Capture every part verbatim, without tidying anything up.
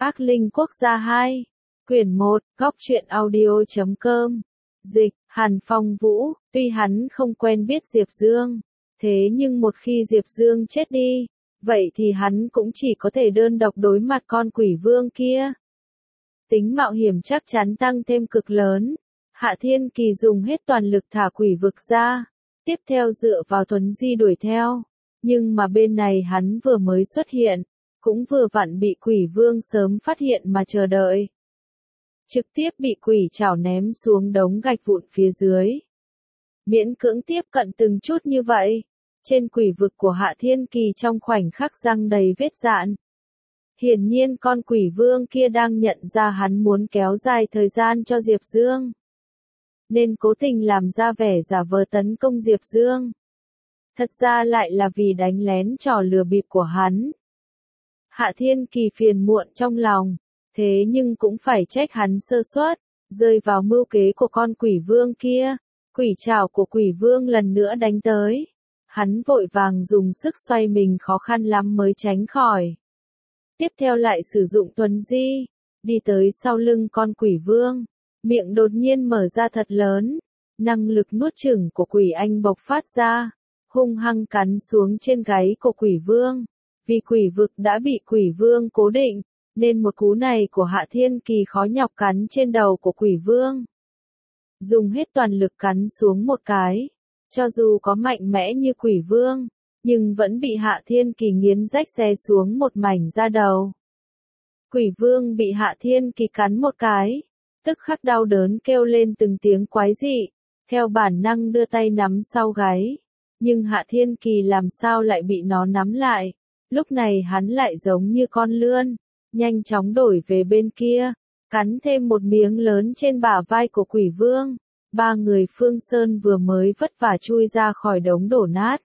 Ác Linh Quốc gia hai, quyển một, góc truyện audio chấm com. Dịch, Hàn Phong Vũ, tuy hắn không quen biết Diệp Dương, thế nhưng một khi Diệp Dương chết đi, vậy thì hắn cũng chỉ có thể đơn độc đối mặt con quỷ vương kia. Tính mạo hiểm chắc chắn tăng thêm cực lớn. Hạ Thiên Kỳ dùng hết toàn lực thả quỷ vực ra, tiếp theo dựa vào Tuấn Di đuổi theo, nhưng mà bên này hắn vừa mới xuất hiện, cũng vừa vặn bị quỷ vương sớm phát hiện mà chờ đợi. Trực tiếp bị quỷ chảo ném xuống đống gạch vụn phía dưới. Miễn cưỡng tiếp cận từng chút như vậy, trên quỷ vực của Hạ Thiên Kỳ trong khoảnh khắc răng đầy vết dạn. Hiển nhiên con quỷ vương kia đang nhận ra hắn muốn kéo dài thời gian cho Diệp Dương, nên cố tình làm ra vẻ giả vờ tấn công Diệp Dương. Thật ra lại là vì đánh lén trò lừa bịp của hắn. Hạ Thiên Kỳ phiền muộn trong lòng, thế nhưng cũng phải trách hắn sơ suất, rơi vào mưu kế của con quỷ vương kia. Quỷ trảo của quỷ vương lần nữa đánh tới. Hắn vội vàng dùng sức xoay mình khó khăn lắm mới tránh khỏi. Tiếp theo lại sử dụng Tuấn Di, đi tới sau lưng con quỷ vương. Miệng đột nhiên mở ra thật lớn, năng lực nuốt chửng của quỷ anh bộc phát ra, hung hăng cắn xuống trên gáy của quỷ vương. Vì quỷ vực đã bị quỷ vương cố định, nên một cú này của Hạ Thiên Kỳ khó nhọc cắn trên đầu của quỷ vương. Dùng hết toàn lực cắn xuống một cái, cho dù có mạnh mẽ như quỷ vương, nhưng vẫn bị Hạ Thiên Kỳ nghiến rách xé xuống một mảnh da đầu. Quỷ vương bị Hạ Thiên Kỳ cắn một cái, tức khắc đau đớn kêu lên từng tiếng quái dị, theo bản năng đưa tay nắm sau gáy, nhưng Hạ Thiên Kỳ làm sao lại bị nó nắm lại. Lúc này hắn lại giống như con lươn, nhanh chóng đổi về bên kia, cắn thêm một miếng lớn trên bả vai của quỷ vương. Ba người Phương Sơn vừa mới vất vả chui ra khỏi đống đổ nát,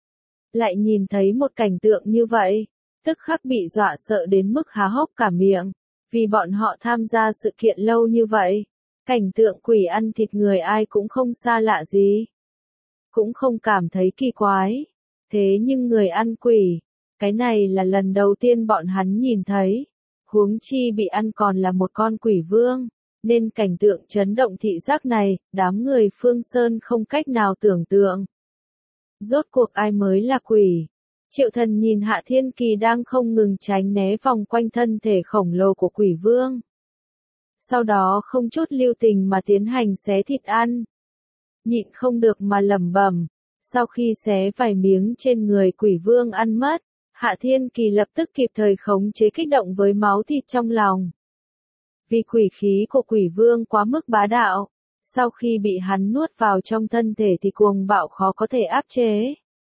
lại nhìn thấy một cảnh tượng như vậy, tức khắc bị dọa sợ đến mức há hốc cả miệng, vì bọn họ tham gia sự kiện lâu như vậy, cảnh tượng quỷ ăn thịt người ai cũng không xa lạ gì, cũng không cảm thấy kỳ quái, thế nhưng người ăn quỷ, cái này là lần đầu tiên bọn hắn nhìn thấy, huống chi bị ăn còn là một con quỷ vương, nên cảnh tượng chấn động thị giác này, đám người Phương Sơn không cách nào tưởng tượng. Rốt cuộc ai mới là quỷ? Triệu Thần nhìn Hạ Thiên Kỳ đang không ngừng tránh né vòng quanh thân thể khổng lồ của quỷ vương. Sau đó không chút lưu tình mà tiến hành xé thịt ăn. Nhịn không được mà lẩm bẩm, sau khi xé vài miếng trên người quỷ vương ăn mất, Hạ Thiên Kỳ lập tức kịp thời khống chế kích động với máu thịt trong lòng. Vì quỷ khí của quỷ vương quá mức bá đạo, sau khi bị hắn nuốt vào trong thân thể thì cuồng bạo khó có thể áp chế.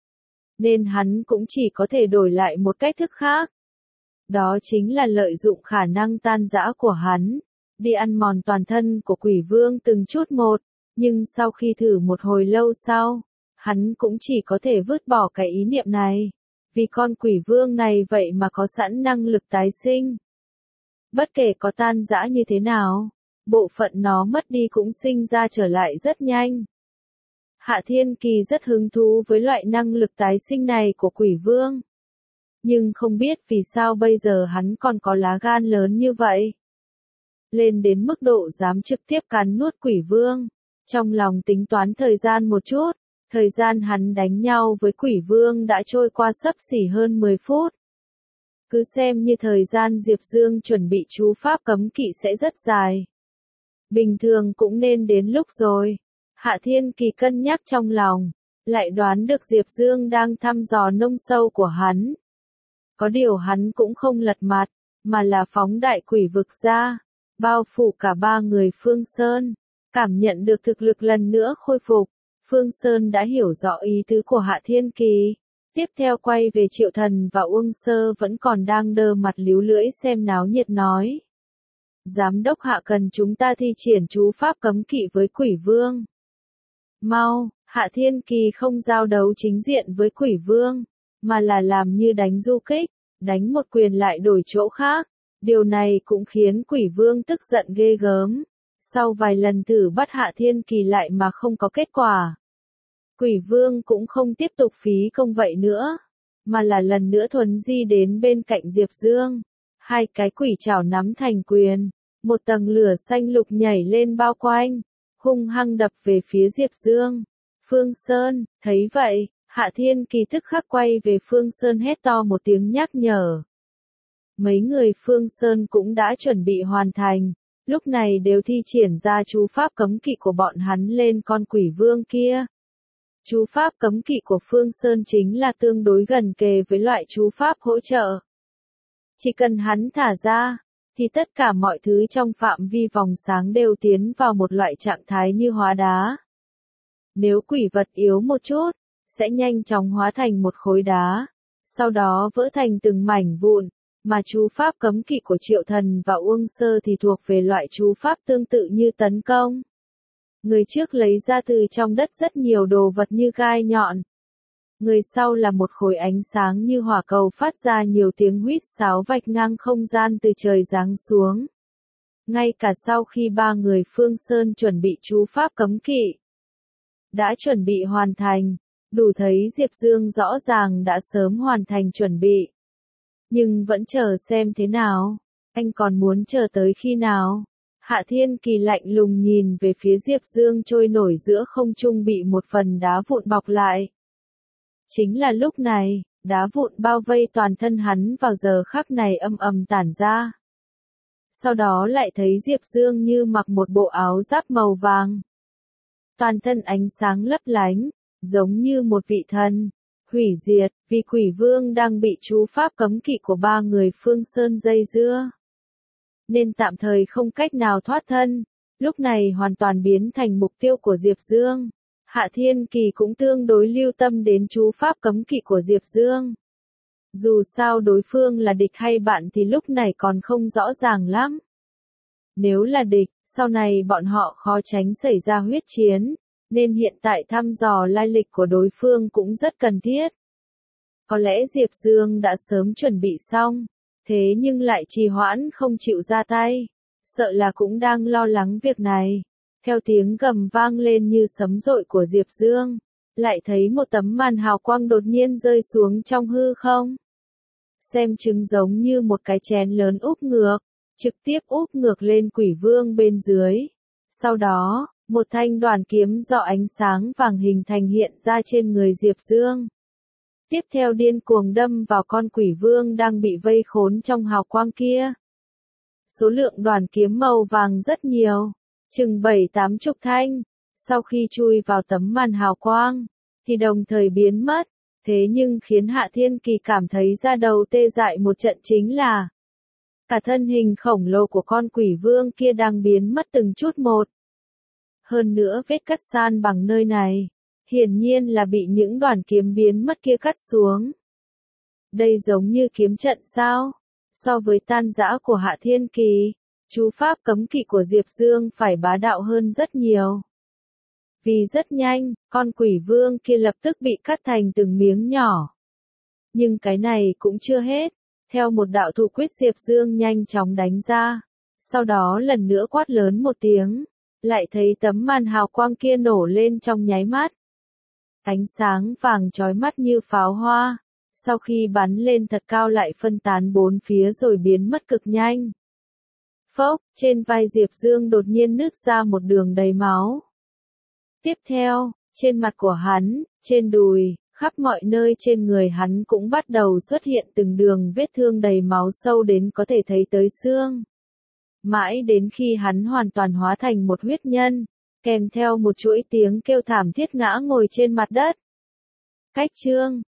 Nên hắn cũng chỉ có thể đổi lại một cách thức khác. Đó chính là lợi dụng khả năng tan rã của hắn, đi ăn mòn toàn thân của quỷ vương từng chút một, nhưng sau khi thử một hồi lâu sau, hắn cũng chỉ có thể vứt bỏ cái ý niệm này, vì con quỷ vương này vậy mà có sẵn năng lực tái sinh. Bất kể có tan rã như thế nào, bộ phận nó mất đi cũng sinh ra trở lại rất nhanh. Hạ Thiên Kỳ rất hứng thú với loại năng lực tái sinh này của quỷ vương. Nhưng không biết vì sao bây giờ hắn còn có lá gan lớn như vậy. Lên đến mức độ dám trực tiếp cắn nuốt quỷ vương. Trong lòng tính toán thời gian một chút, thời gian hắn đánh nhau với quỷ vương đã trôi qua xấp xỉ hơn mười phút. Cứ xem như thời gian Diệp Dương chuẩn bị chú pháp cấm kỵ sẽ rất dài. Bình thường cũng nên đến lúc rồi. Hạ Thiên Kỳ cân nhắc trong lòng, lại đoán được Diệp Dương đang thăm dò nông sâu của hắn. Có điều hắn cũng không lật mặt, mà là phóng đại quỷ vực ra, bao phủ cả ba người Phương Sơn. Cảm nhận được thực lực lần nữa khôi phục, Phương Sơn đã hiểu rõ ý tứ của Hạ Thiên Kỳ. Tiếp theo quay về Triệu Thần và Uông Sơ vẫn còn đang đơ mặt líu lưỡi xem náo nhiệt nói. Giám đốc Hạ cần chúng ta thi triển chú pháp cấm kỵ với quỷ vương. Mau, Hạ Thiên Kỳ không giao đấu chính diện với quỷ vương, mà là làm như đánh du kích, đánh một quyền lại đổi chỗ khác. Điều này cũng khiến quỷ vương tức giận ghê gớm. Sau vài lần thử bắt Hạ Thiên Kỳ lại mà không có kết quả, quỷ vương cũng không tiếp tục phí công vậy nữa, mà là lần nữa thuấn di đến bên cạnh Diệp Dương. Hai cái quỷ trảo nắm thành quyền, một tầng lửa xanh lục nhảy lên bao quanh, hung hăng đập về phía Diệp Dương. Phương Sơn, thấy vậy, Hạ Thiên Kỳ tức khắc quay về Phương Sơn hét to một tiếng nhắc nhở. Mấy người Phương Sơn cũng đã chuẩn bị hoàn thành, lúc này đều thi triển ra chú pháp cấm kỵ của bọn hắn lên con quỷ vương kia. Chú pháp cấm kỵ của Phương Sơn chính là tương đối gần kề với loại chú pháp hỗ trợ. Chỉ cần hắn thả ra, thì tất cả mọi thứ trong phạm vi vòng sáng đều tiến vào một loại trạng thái như hóa đá. Nếu quỷ vật yếu một chút, sẽ nhanh chóng hóa thành một khối đá, sau đó vỡ thành từng mảnh vụn, mà chú pháp cấm kỵ của Triệu Thần và Uông Sơ thì thuộc về loại chú pháp tương tự như tấn công. Người trước lấy ra từ trong đất rất nhiều đồ vật như gai nhọn. Người sau là một khối ánh sáng như hỏa cầu phát ra nhiều tiếng huýt sáo vạch ngang không gian từ trời giáng xuống. Ngay cả sau khi ba người Phương Sơn chuẩn bị chú pháp cấm kỵ đã chuẩn bị hoàn thành, đủ thấy Diệp Dương rõ ràng đã sớm hoàn thành chuẩn bị. Nhưng vẫn chờ xem thế nào, anh còn muốn chờ tới khi nào? Hạ Thiên Kỳ lạnh lùng nhìn về phía Diệp Dương trôi nổi giữa không trung bị một phần đá vụn bọc lại. Chính là lúc này, đá vụn bao vây toàn thân hắn vào giờ khắc này âm ầm tản ra. Sau đó lại thấy Diệp Dương như mặc một bộ áo giáp màu vàng. Toàn thân ánh sáng lấp lánh, giống như một vị thần. Hủy diệt, vì quỷ vương đang bị chú pháp cấm kỵ của ba người Phương Sơn dây dưa. Nên tạm thời không cách nào thoát thân, lúc này hoàn toàn biến thành mục tiêu của Diệp Dương. Hạ Thiên Kỳ cũng tương đối lưu tâm đến chú pháp cấm kỵ của Diệp Dương. Dù sao đối phương là địch hay bạn thì lúc này còn không rõ ràng lắm. Nếu là địch, sau này bọn họ khó tránh xảy ra huyết chiến, nên hiện tại thăm dò lai lịch của đối phương cũng rất cần thiết. Có lẽ Diệp Dương đã sớm chuẩn bị xong, thế nhưng lại trì hoãn không chịu ra tay, sợ là cũng đang lo lắng việc này. Theo tiếng gầm vang lên như sấm dội của Diệp Dương, lại thấy một tấm màn hào quang đột nhiên rơi xuống trong hư không. Xem chứng giống như một cái chén lớn úp ngược, trực tiếp úp ngược lên quỷ vương bên dưới. Sau đó, một thanh đoàn kiếm do ánh sáng vàng hình thành hiện ra trên người Diệp Dương. Tiếp theo điên cuồng đâm vào con quỷ vương đang bị vây khốn trong hào quang kia. Số lượng đoàn kiếm màu vàng rất nhiều, chừng bảy tám chục thanh, sau khi chui vào tấm màn hào quang, thì đồng thời biến mất. Thế nhưng khiến Hạ Thiên Kỳ cảm thấy da đầu tê dại một trận chính là cả thân hình khổng lồ của con quỷ vương kia đang biến mất từng chút một. Hơn nữa vết cắt san bằng nơi này, hiển nhiên là bị những đoàn kiếm biến mất kia cắt xuống. Đây giống như kiếm trận sao? So với tan rã của Hạ Thiên Kỳ, chú pháp cấm kỵ của Diệp Dương phải bá đạo hơn rất nhiều. Vì rất nhanh, con quỷ vương kia lập tức bị cắt thành từng miếng nhỏ. Nhưng cái này cũng chưa hết. Theo một đạo thủ quyết Diệp Dương nhanh chóng đánh ra. Sau đó lần nữa quát lớn một tiếng. Lại thấy tấm màn hào quang kia nổ lên trong nháy mắt. Ánh sáng vàng chói mắt như pháo hoa. Sau khi bắn lên thật cao lại phân tán bốn phía rồi biến mất cực nhanh. Phốc, trên vai Diệp Dương đột nhiên nứt ra một đường đầy máu. Tiếp theo, trên mặt của hắn, trên đùi, khắp mọi nơi trên người hắn cũng bắt đầu xuất hiện từng đường vết thương đầy máu sâu đến có thể thấy tới xương. Mãi đến khi hắn hoàn toàn hóa thành một huyết nhân, kèm theo một chuỗi tiếng kêu thảm thiết ngã ngồi trên mặt đất. Cách chương